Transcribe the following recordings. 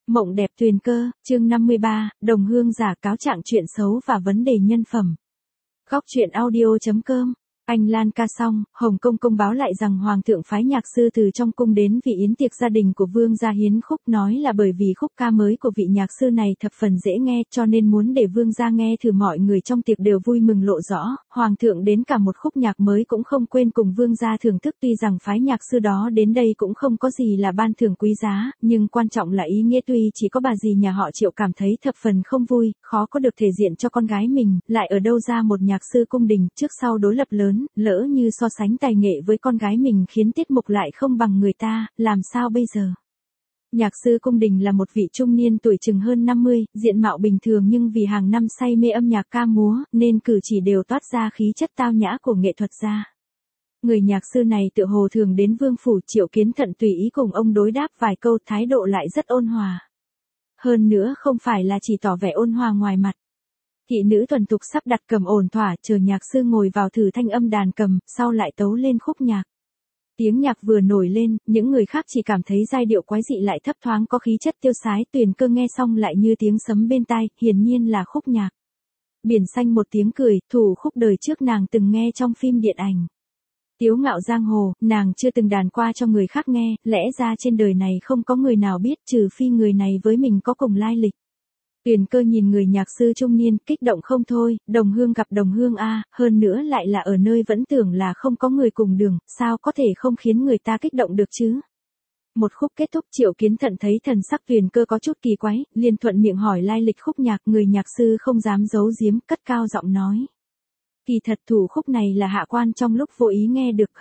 Mộng đẹp Tuyền Cơ, chương 53, đồng hương giả cáo trạng chuyện xấu và vấn đề nhân phẩm. Góc truyện audio.com. Anh Lan ca xong, Hồng Kông công báo lại rằng Hoàng thượng phái nhạc sư từ trong cung đến vì yến tiệc gia đình của Vương gia hiến khúc, nói là bởi vì khúc ca mới của vị nhạc sư này thập phần dễ nghe cho nên muốn để Vương gia nghe thử. Mọi người trong tiệc đều vui mừng lộ rõ, Hoàng thượng đến cả một khúc nhạc mới cũng không quên cùng Vương gia thưởng thức. Tuy rằng phái nhạc sư đó đến đây cũng không có gì là ban thưởng quý giá, nhưng quan trọng là ý nghĩa. Tuy chỉ có bà dì nhà họ Triệu cảm thấy thập phần không vui, khó có được thể diện cho con gái mình, lại ở đâu ra một nhạc sư cung đình, trước sau đối lập lớn. Lỡ như so sánh tài nghệ với con gái mình khiến tiết mục lại không bằng người ta, làm sao bây giờ? Nhạc sư cung đình là một vị trung niên tuổi chừng hơn 50, diện mạo bình thường nhưng vì hàng năm say mê âm nhạc ca múa, nên cử chỉ đều toát ra khí chất tao nhã của nghệ thuật gia. Người nhạc sư này tựa hồ thường đến vương phủ. Triệu Kiến Thận tùy ý cùng ông đối đáp vài câu, thái độ lại rất ôn hòa. Hơn nữa không phải là chỉ tỏ vẻ ôn hòa ngoài mặt. Thị nữ thuần thục sắp đặt cầm ổn thỏa, chờ nhạc sư ngồi vào thử thanh âm đàn cầm, sau lại tấu lên khúc nhạc. Tiếng nhạc vừa nổi lên, những người khác chỉ cảm thấy giai điệu quái dị lại thấp thoáng có khí chất tiêu sái. Tuyền Cơ nghe xong lại như tiếng sấm bên tai, hiển nhiên là khúc nhạc Biển Xanh một tiếng cười, thủ khúc đời trước nàng từng nghe trong phim điện ảnh Tiếu Ngạo Giang Hồ. Nàng chưa từng đàn qua cho người khác nghe, lẽ ra trên đời này không có người nào biết trừ phi người này với mình có cùng lai lịch. Tuyền Cơ nhìn người nhạc sư trung niên, kích động không thôi. Đồng hương gặp đồng hương a, hơn nữa lại là ở nơi vẫn tưởng là không có người cùng đường, sao có thể không khiến người ta kích động được chứ? Một khúc kết thúc, Triệu Kiến Thận thấy thần sắc Tuyền Cơ có chút kỳ quái, liền thuận miệng hỏi lai lịch khúc nhạc. Người nhạc sư không dám giấu giếm, cất cao giọng nói: kỳ thật thủ khúc này là hạ quan trong lúc vô ý nghe được,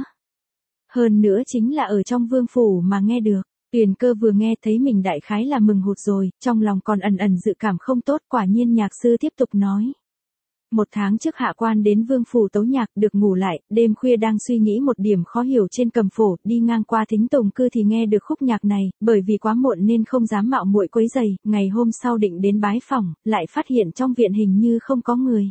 hơn nữa chính là ở trong vương phủ mà nghe được. Tuyền Cơ vừa nghe thấy mình đại khái là mừng hụt rồi, trong lòng còn ẩn ẩn dự cảm không tốt. Quả nhiên nhạc sư tiếp tục nói: 1 tháng trước hạ quan đến vương phủ tấu nhạc, được ngủ lại, đêm khuya đang suy nghĩ một điểm khó hiểu trên cầm phổ, đi ngang qua Thính Tùng Cư thì nghe được khúc nhạc này, bởi vì quá muộn nên không dám mạo muội quấy rầy. Ngày hôm sau định đến bái phỏng, lại phát hiện trong viện hình như không có người.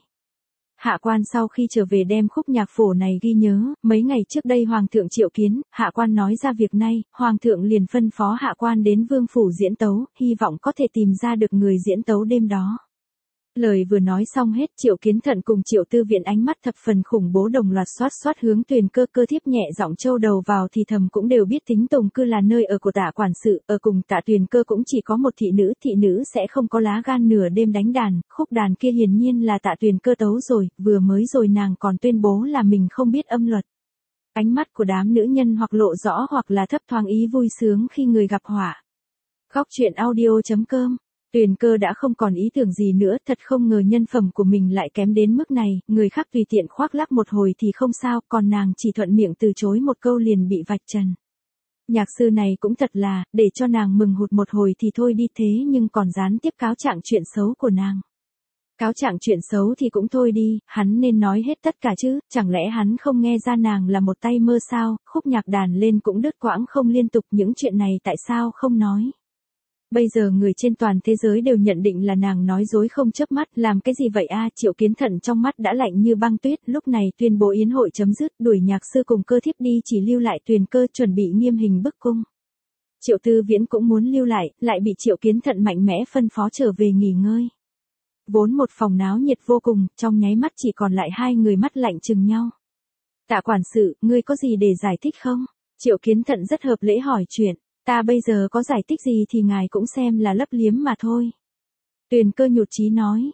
Hạ quan sau khi trở về đem khúc nhạc phổ này ghi nhớ, mấy ngày trước đây Hoàng thượng triệu kiến, hạ quan nói ra việc này, Hoàng thượng liền phân phó hạ quan đến vương phủ diễn tấu, hy vọng có thể tìm ra được người diễn tấu đêm đó. Lời vừa nói xong hết, Triệu Kiến Thận cùng Triệu Tư Viện ánh mắt thập phần khủng bố đồng loạt xoát hướng Tuyền Cơ. Cơ thiếp nhẹ giọng trâu đầu vào thì thầm cũng đều biết Thính Tùng Cư là nơi ở của Tạ quản sự, ở cùng Tạ Tuyền Cơ cũng chỉ có một thị nữ sẽ không có lá gan nửa đêm đánh đàn, khúc đàn kia hiển nhiên là Tạ Tuyền Cơ tấu rồi, vừa mới rồi nàng còn tuyên bố là mình không biết âm luật. Ánh mắt của đám nữ nhân hoặc lộ rõ hoặc là thấp thoáng ý vui sướng khi người gặp họa. Góc truyện audio.com. Tuyền Cơ đã không còn ý tưởng gì nữa, thật không ngờ nhân phẩm của mình lại kém đến mức này. Người khác tùy tiện khoác lác một hồi thì không sao, còn nàng chỉ thuận miệng từ chối một câu liền bị vạch trần. Nhạc sư này cũng thật là, để cho nàng mừng hụt một hồi thì thôi đi, thế nhưng còn gián tiếp cáo trạng chuyện xấu của nàng. Cáo trạng chuyện xấu thì cũng thôi đi, hắn nên nói hết tất cả chứ, chẳng lẽ hắn không nghe ra nàng là một tay mơ sao? Khúc nhạc đàn lên cũng đứt quãng không liên tục, những chuyện này tại sao không nói? Bây giờ người trên toàn thế giới đều nhận định là nàng nói dối không chớp mắt, làm cái gì vậy a? Triệu Kiến Thận trong mắt đã lạnh như băng tuyết, lúc này tuyên bố yến hội chấm dứt, đuổi nhạc sư cùng cơ thiếp đi, chỉ lưu lại Tuyền Cơ chuẩn bị nghiêm hình bức cung. Triệu Tư Viễn cũng muốn lưu lại bị Triệu Kiến Thận mạnh mẽ phân phó trở về nghỉ ngơi. Vốn một phòng náo nhiệt vô cùng, trong nháy mắt chỉ còn lại 2 người mắt lạnh chừng nhau. Tạ quản sự, ngươi có gì để giải thích không? Triệu Kiến Thận rất hợp lễ hỏi chuyện. Ta bây giờ có giải thích gì thì ngài cũng xem là lấp liếm mà thôi. Tuyền Cơ nhụt chí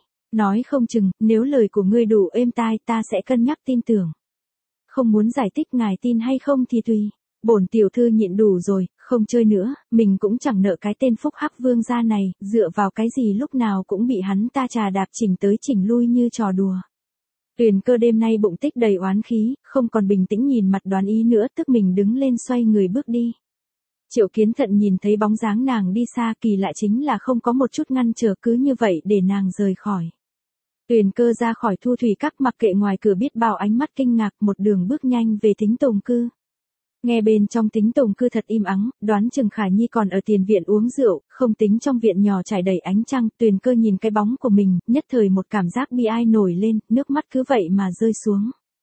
nói không chừng, nếu lời của ngươi đủ êm tai ta sẽ cân nhắc tin tưởng. Không muốn giải thích, ngài tin hay không thì tùy. Bổn tiểu thư nhịn đủ rồi, không chơi nữa, mình cũng chẳng nợ cái tên phúc hắc Vương gia này, dựa vào cái gì lúc nào cũng bị hắn ta trà đạp chỉnh tới chỉnh lui như trò đùa. Tuyền Cơ đêm nay bụng tích đầy oán khí, không còn bình tĩnh nhìn mặt Đoán Ý nữa, tức mình đứng lên xoay người bước đi. Triệu Kiến Thận nhìn thấy bóng dáng nàng đi xa, kỳ lạ chính là không có một chút ngăn trở, cứ như vậy để nàng rời khỏi. Tuyền Cơ ra khỏi Thu Thủy Các, mặc kệ ngoài cửa biết bao ánh mắt kinh ngạc, một đường bước nhanh về Thính Tùng Cư. Nghe bên trong Thính Tùng Cư thật im ắng, đoán chừng Khả Nhi còn ở tiền viện uống rượu, không tính trong viện nhỏ trải đầy ánh trăng. Tuyền Cơ nhìn cái bóng của mình, nhất thời một cảm giác bi ai nổi lên, nước mắt cứ vậy mà rơi xuống.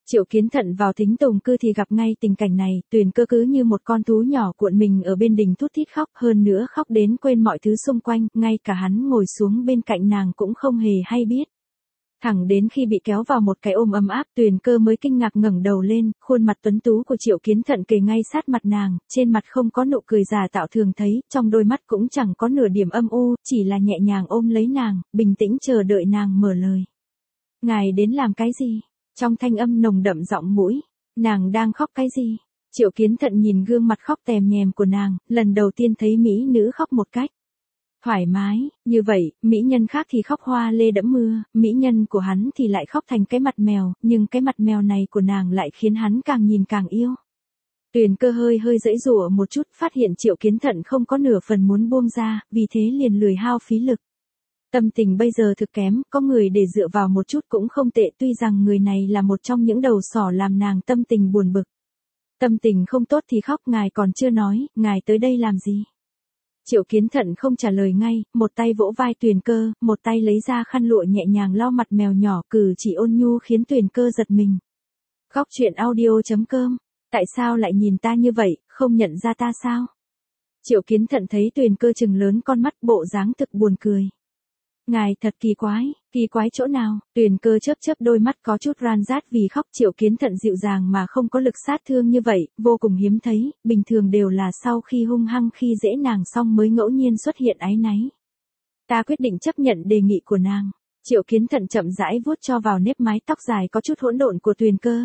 Triệu Kiến Thận vào Thính Tùng Cư thì gặp ngay tình cảnh này, Tuyền Cơ cứ như một con thú nhỏ cuộn mình ở bên đình thút thít khóc, hơn nữa khóc đến quên mọi thứ xung quanh, ngay cả hắn ngồi xuống bên cạnh nàng cũng không hề hay biết. Thẳng đến khi bị kéo vào một cái ôm ấm áp, Tuyền Cơ mới kinh ngạc ngẩng đầu lên, khuôn mặt tuấn tú của Triệu Kiến Thận kề ngay sát mặt nàng, trên mặt không có nụ cười giả tạo thường thấy, trong đôi mắt cũng chẳng có nửa điểm âm u, chỉ là nhẹ nhàng ôm lấy nàng, bình tĩnh chờ đợi nàng mở lời. Ngài đến làm cái gì? Trong thanh âm nồng đậm giọng mũi, nàng đang khóc cái gì? Triệu Kiến Thận nhìn gương mặt khóc tèm nhèm của nàng, lần đầu tiên thấy mỹ nữ khóc một cách thoải mái, như vậy, mỹ nhân khác thì khóc hoa lê đẫm mưa, mỹ nhân của hắn thì lại khóc thành cái mặt mèo, nhưng cái mặt mèo này của nàng lại khiến hắn càng nhìn càng yêu. Tuyền Cơ hơi giãy giụa một chút, phát hiện Triệu Kiến Thận không có nửa phần muốn buông ra, vì thế liền lười hao phí lực. Tâm tình bây giờ thực kém, có người để dựa vào một chút cũng không tệ, tuy rằng người này là một trong những đầu sỏ làm nàng tâm tình buồn bực. Tâm tình không tốt thì khóc, ngài còn chưa nói, ngài tới đây làm gì? Triệu Kiến Thận không trả lời ngay, một tay vỗ vai Tuyền Cơ, một tay lấy ra khăn lụa nhẹ nhàng lau mặt mèo nhỏ, cử chỉ ôn nhu khiến Tuyền Cơ giật mình. Góc truyện audio.com, tại sao lại nhìn ta như vậy, không nhận ra ta sao? Triệu Kiến Thận thấy Tuyền Cơ trừng lớn con mắt, bộ dáng thực buồn cười. Ngài thật kỳ quái chỗ nào? Tuyền Cơ chớp đôi mắt có chút ran rát vì khóc. Triệu Kiến Thận dịu dàng mà không có lực sát thương như vậy, vô cùng hiếm thấy, bình thường đều là sau khi hung hăng khi dễ nàng xong mới ngẫu nhiên xuất hiện áy náy. Ta quyết định chấp nhận đề nghị của nàng. Triệu Kiến Thận chậm rãi vuốt cho vào nếp mái tóc dài có chút hỗn độn của Tuyền Cơ.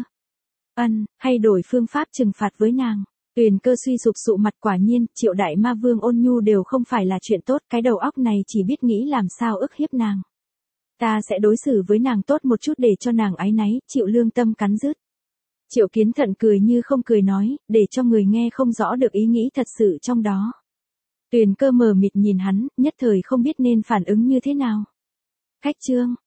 Hay đổi phương pháp trừng phạt với nàng. Tuyền Cơ suy sụp sụ mặt, quả nhiên, Triệu Đại Ma Vương ôn nhu đều không phải là chuyện tốt, cái đầu óc này chỉ biết nghĩ làm sao ức hiếp nàng. Ta sẽ đối xử với nàng tốt một chút để cho nàng áy náy, chịu lương tâm cắn rứt. Triệu Kiến Thận cười như không cười nói, để cho người nghe không rõ được ý nghĩ thật sự trong đó. Tuyền Cơ mờ mịt nhìn hắn, nhất thời không biết nên phản ứng như thế nào. Khách trương,